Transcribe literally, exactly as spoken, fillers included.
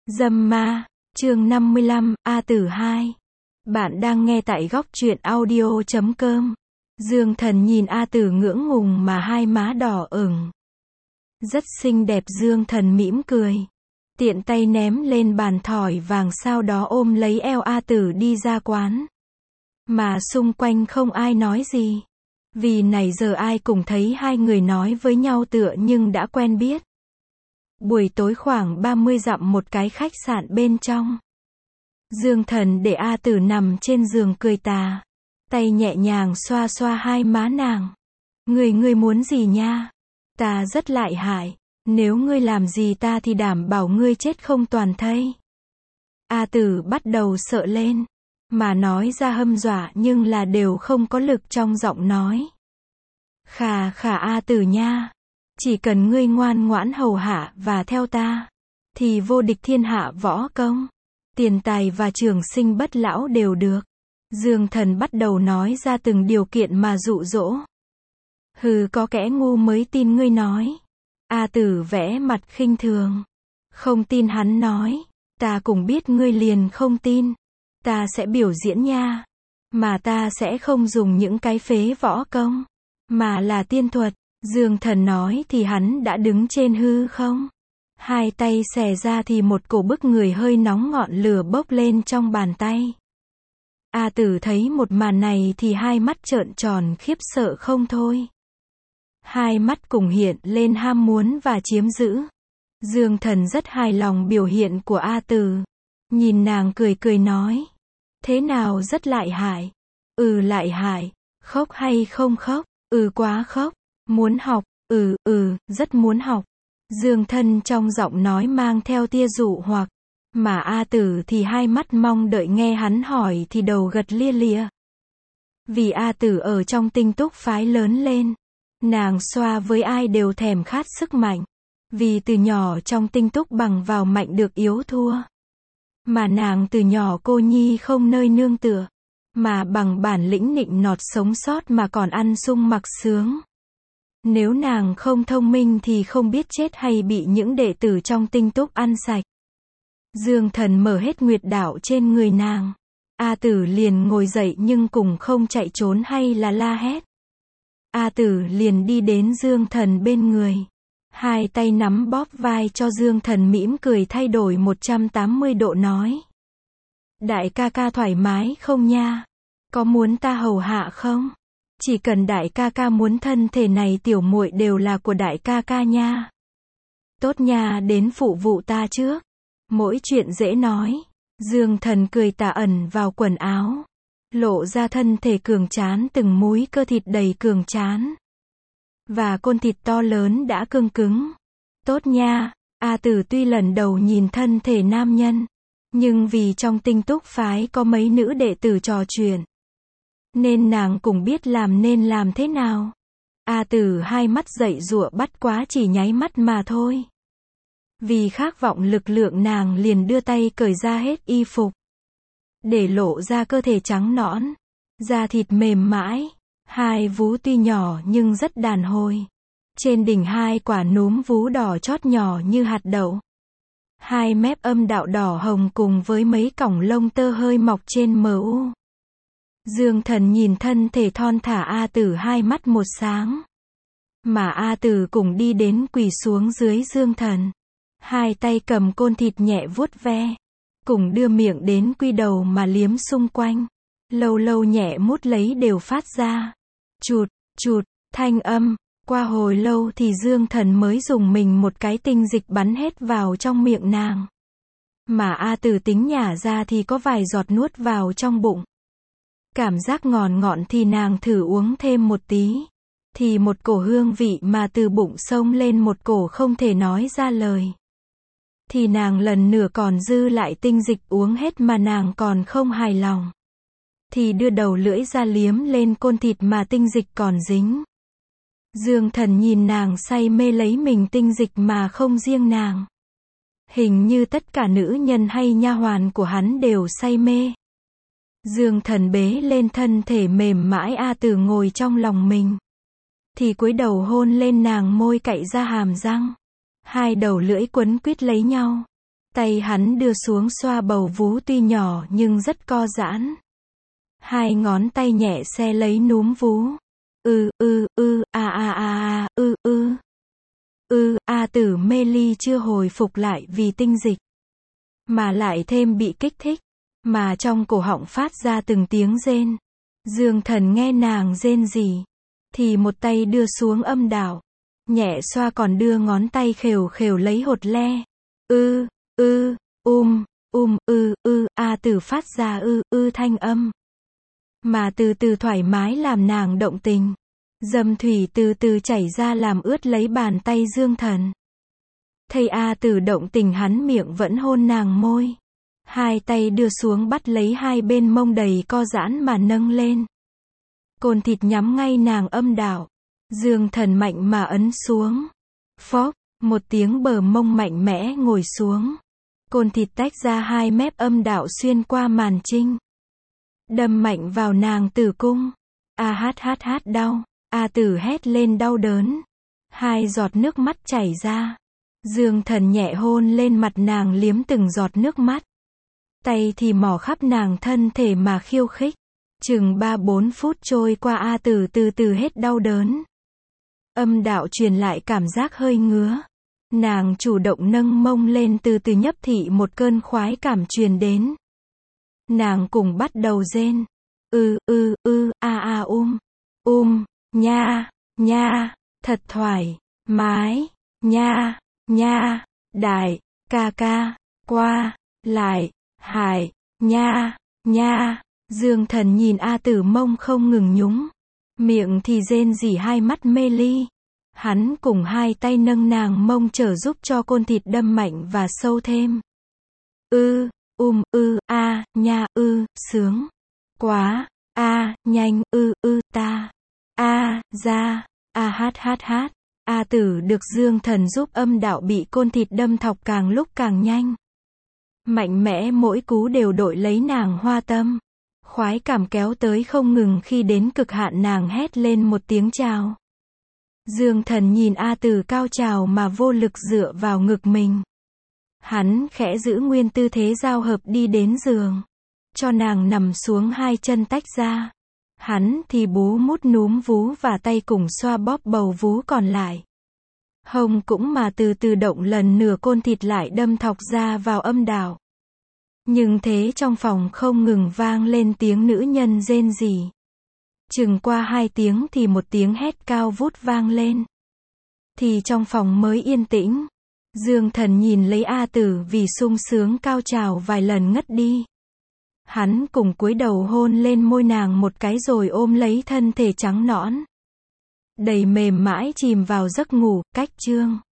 Dâm ma, chương năm mươi lăm, A Tử hai. Bạn đang nghe tại góc truyện audio chấm com. Dương Thần nhìn A Tử ngưỡng ngùng mà hai má đỏ ửng. Rất xinh đẹp, Dương Thần mỉm cười. Tiện tay ném lên bàn thỏi vàng, sau đó ôm lấy eo A Tử đi ra quán. Mà xung quanh không ai nói gì. Vì nãy giờ ai cũng thấy hai người nói với nhau tựa nhưng đã quen biết. Buổi tối khoảng ba mươi dặm một cái khách sạn bên trong. Dương Thần để A Tử nằm trên giường cười tà. Tay nhẹ nhàng xoa xoa hai má nàng. Người ngươi muốn gì nha? Ta rất lợi hại. Nếu ngươi làm gì ta thì đảm bảo ngươi chết không toàn thây. A Tử bắt đầu sợ lên. Mà nói ra hâm dọa nhưng là đều không có lực trong giọng nói. Khà khà A Tử nha. Chỉ cần ngươi ngoan ngoãn hầu hạ và theo ta, thì vô địch thiên hạ võ công, tiền tài và trường sinh bất lão đều được. Dương Thần bắt đầu nói ra từng điều kiện mà dụ dỗ. Hừ, có kẻ ngu mới tin ngươi nói. A Tử vẽ mặt khinh thường. Không tin hắn nói. Ta cũng biết ngươi liền không tin. Ta sẽ biểu diễn nha. Mà ta sẽ không dùng những cái phế võ công, mà là tiên thuật. Dương Thần nói thì hắn đã đứng trên hư không. Hai tay xẻ ra thì một cổ bức người hơi nóng ngọn lửa bốc lên trong bàn tay. A Tử thấy một màn này thì hai mắt trợn tròn khiếp sợ không thôi. Hai mắt cùng hiện lên ham muốn và chiếm giữ. Dương Thần rất hài lòng biểu hiện của A Tử. Nhìn nàng cười cười nói. Thế nào, rất lợi hại? Ừ, lợi hại. Khóc hay không khóc? Ừ, quá khóc. Muốn học? Ừ, ừ, rất muốn học. Dương Thần trong giọng nói mang theo tia dụ hoặc. Mà A Tử thì hai mắt mong đợi nghe hắn hỏi thì đầu gật lia lịa. Vì A Tử ở trong Tinh Túc phái lớn lên. Nàng xoa với ai đều thèm khát sức mạnh. Vì từ nhỏ trong Tinh Túc bằng vào mạnh được yếu thua. Mà nàng từ nhỏ cô nhi không nơi nương tựa. Mà bằng bản lĩnh nịnh nọt sống sót mà còn ăn sung mặc sướng. Nếu nàng không thông minh thì không biết chết hay bị những đệ tử trong Tinh Túc ăn sạch. Dương Thần mở hết nguyệt đạo trên người nàng. A Tử liền ngồi dậy nhưng cùng không chạy trốn hay là la hét. A Tử liền đi đến Dương Thần bên người. Hai tay nắm bóp vai cho Dương Thần mỉm cười thay đổi một trăm tám mươi độ nói. Đại ca ca thoải mái không nha? Có muốn ta hầu hạ không? Chỉ cần đại ca ca muốn, thân thể này tiểu muội đều là của đại ca ca nha. Tốt nha, đến phụ vụ ta trước. Mỗi chuyện dễ nói. Dương Thần cười tà ẩn vào quần áo. Lộ ra thân thể cường tráng, từng múi cơ thịt đầy cường tráng. Và côn thịt to lớn đã cương cứng. Tốt nha. A Tử tuy lần đầu nhìn thân thể nam nhân. Nhưng vì trong Tinh Túc phái có mấy nữ đệ tử trò chuyện. Nên nàng cũng biết làm nên làm thế nào. A Tử hai mắt dậy giụa bắt quá chỉ nháy mắt mà thôi. Vì khát vọng lực lượng nàng liền đưa tay cởi ra hết y phục. Để lộ ra cơ thể trắng nõn. Da thịt mềm mãi. Hai vú tuy nhỏ nhưng rất đàn hồi. Trên đỉnh hai quả núm vú đỏ chót nhỏ như hạt đậu. Hai mép âm đạo đỏ hồng cùng với mấy cọng lông tơ hơi mọc trên mờ u. Dương Thần nhìn thân thể thon thả A Tử hai mắt một sáng. Mà A Tử cùng đi đến quỳ xuống dưới Dương Thần. Hai tay cầm côn thịt nhẹ vuốt ve. Cùng đưa miệng đến quy đầu mà liếm xung quanh. Lâu lâu nhẹ mút lấy đều phát ra. Chụt, chụt, thanh âm. Qua hồi lâu thì Dương Thần mới dùng mình một cái tinh dịch bắn hết vào trong miệng nàng. Mà A Tử tính nhả ra thì có vài giọt nuốt vào trong bụng. Cảm giác ngọt ngọt thì nàng thử uống thêm một tí. Thì một cổ hương vị mà từ bụng xông lên một cổ không thể nói ra lời. Thì nàng lần nửa còn dư lại tinh dịch uống hết mà nàng còn không hài lòng. Thì đưa đầu lưỡi ra liếm lên côn thịt mà tinh dịch còn dính. Dương Thần nhìn nàng say mê lấy mình tinh dịch mà không riêng nàng. Hình như tất cả nữ nhân hay nha hoàn của hắn đều say mê. Dương Thần bế lên thân thể mềm mãi A Tử ngồi trong lòng mình. Thì cúi đầu hôn lên nàng môi cạy ra hàm răng. Hai đầu lưỡi quấn quýt lấy nhau. Tay hắn đưa xuống xoa bầu vú tuy nhỏ nhưng rất co giãn. Hai ngón tay nhẹ xe lấy núm vú. Ư, ư, ư, a a a a, ư, ư. Ư, A Tử mê ly chưa hồi phục lại vì tinh dịch. Mà lại thêm bị kích thích. Mà trong cổ họng phát ra từng tiếng rên. Dương Thần nghe nàng rên gì. Thì một tay đưa xuống âm đạo. Nhẹ xoa còn đưa ngón tay khều khều lấy hột le. Ư, ư, um, um, ư, ư, A Tử phát ra ư, ư thanh âm. Mà từ từ thoải mái làm nàng động tình. Dâm thủy từ từ chảy ra làm ướt lấy bàn tay Dương Thần. Thầy A Tử động tình hắn miệng vẫn hôn nàng môi. Hai tay đưa xuống bắt lấy hai bên mông đầy co giãn mà nâng lên. Côn thịt nhắm ngay nàng âm đạo. Dương Thần mạnh mà ấn xuống. Phốc, một tiếng bờ mông mạnh mẽ ngồi xuống. Côn thịt tách ra hai mép âm đạo xuyên qua màn trinh. Đâm mạnh vào nàng tử cung. A hát hát hát đau. A Tử hét lên đau đớn. Hai giọt nước mắt chảy ra. Dương Thần nhẹ hôn lên mặt nàng liếm từng giọt nước mắt. Tay thì mò khắp nàng thân thể mà khiêu khích. Chừng ba bốn phút trôi qua A Tử từ từ hết đau đớn. Âm đạo truyền lại cảm giác hơi ngứa. Nàng chủ động nâng mông lên từ từ nhấp thị một cơn khoái cảm truyền đến. Nàng cùng bắt đầu rên. Ư, ư, ư, a a um. Um, nha, nha, thật thoải mái, nha, nha, đại, ca ca, qua, lại, hải, nha, nha. Dương Thần nhìn A Tử mông không ngừng nhúng. Miệng thì rên rỉ hai mắt mê ly. Hắn cùng hai tay nâng nàng mông trở giúp cho côn thịt đâm mạnh và sâu thêm. Ư, um, ư, a, nha, ư, sướng. Quá, a, nhanh, ư, ư, ta. A, ra, a hát hát hát. A Tử được Dương Thần giúp âm đạo bị côn thịt đâm thọc càng lúc càng nhanh. Mạnh mẽ mỗi cú đều đội lấy nàng hoa tâm. Khoái cảm kéo tới không ngừng khi đến cực hạn nàng hét lên một tiếng chào. Dương Thần nhìn A Tử cao trào mà vô lực dựa vào ngực mình. Hắn khẽ giữ nguyên tư thế giao hợp đi đến giường. Cho nàng nằm xuống hai chân tách ra. Hắn thì bú mút núm vú và tay cùng xoa bóp bầu vú còn lại. Hông cũng mà từ từ động lần nửa côn thịt lại đâm thọc ra vào âm đạo. Nhưng thế trong phòng không ngừng vang lên tiếng nữ nhân rên rỉ. Chừng qua hai tiếng thì một tiếng hét cao vút vang lên. Thì trong phòng mới yên tĩnh. Dương Thần nhìn lấy A Tử vì sung sướng cao trào vài lần ngất đi. Hắn cùng cúi đầu hôn lên môi nàng một cái rồi ôm lấy thân thể trắng nõn. Đầy mềm mãi chìm vào giấc ngủ, cách chương.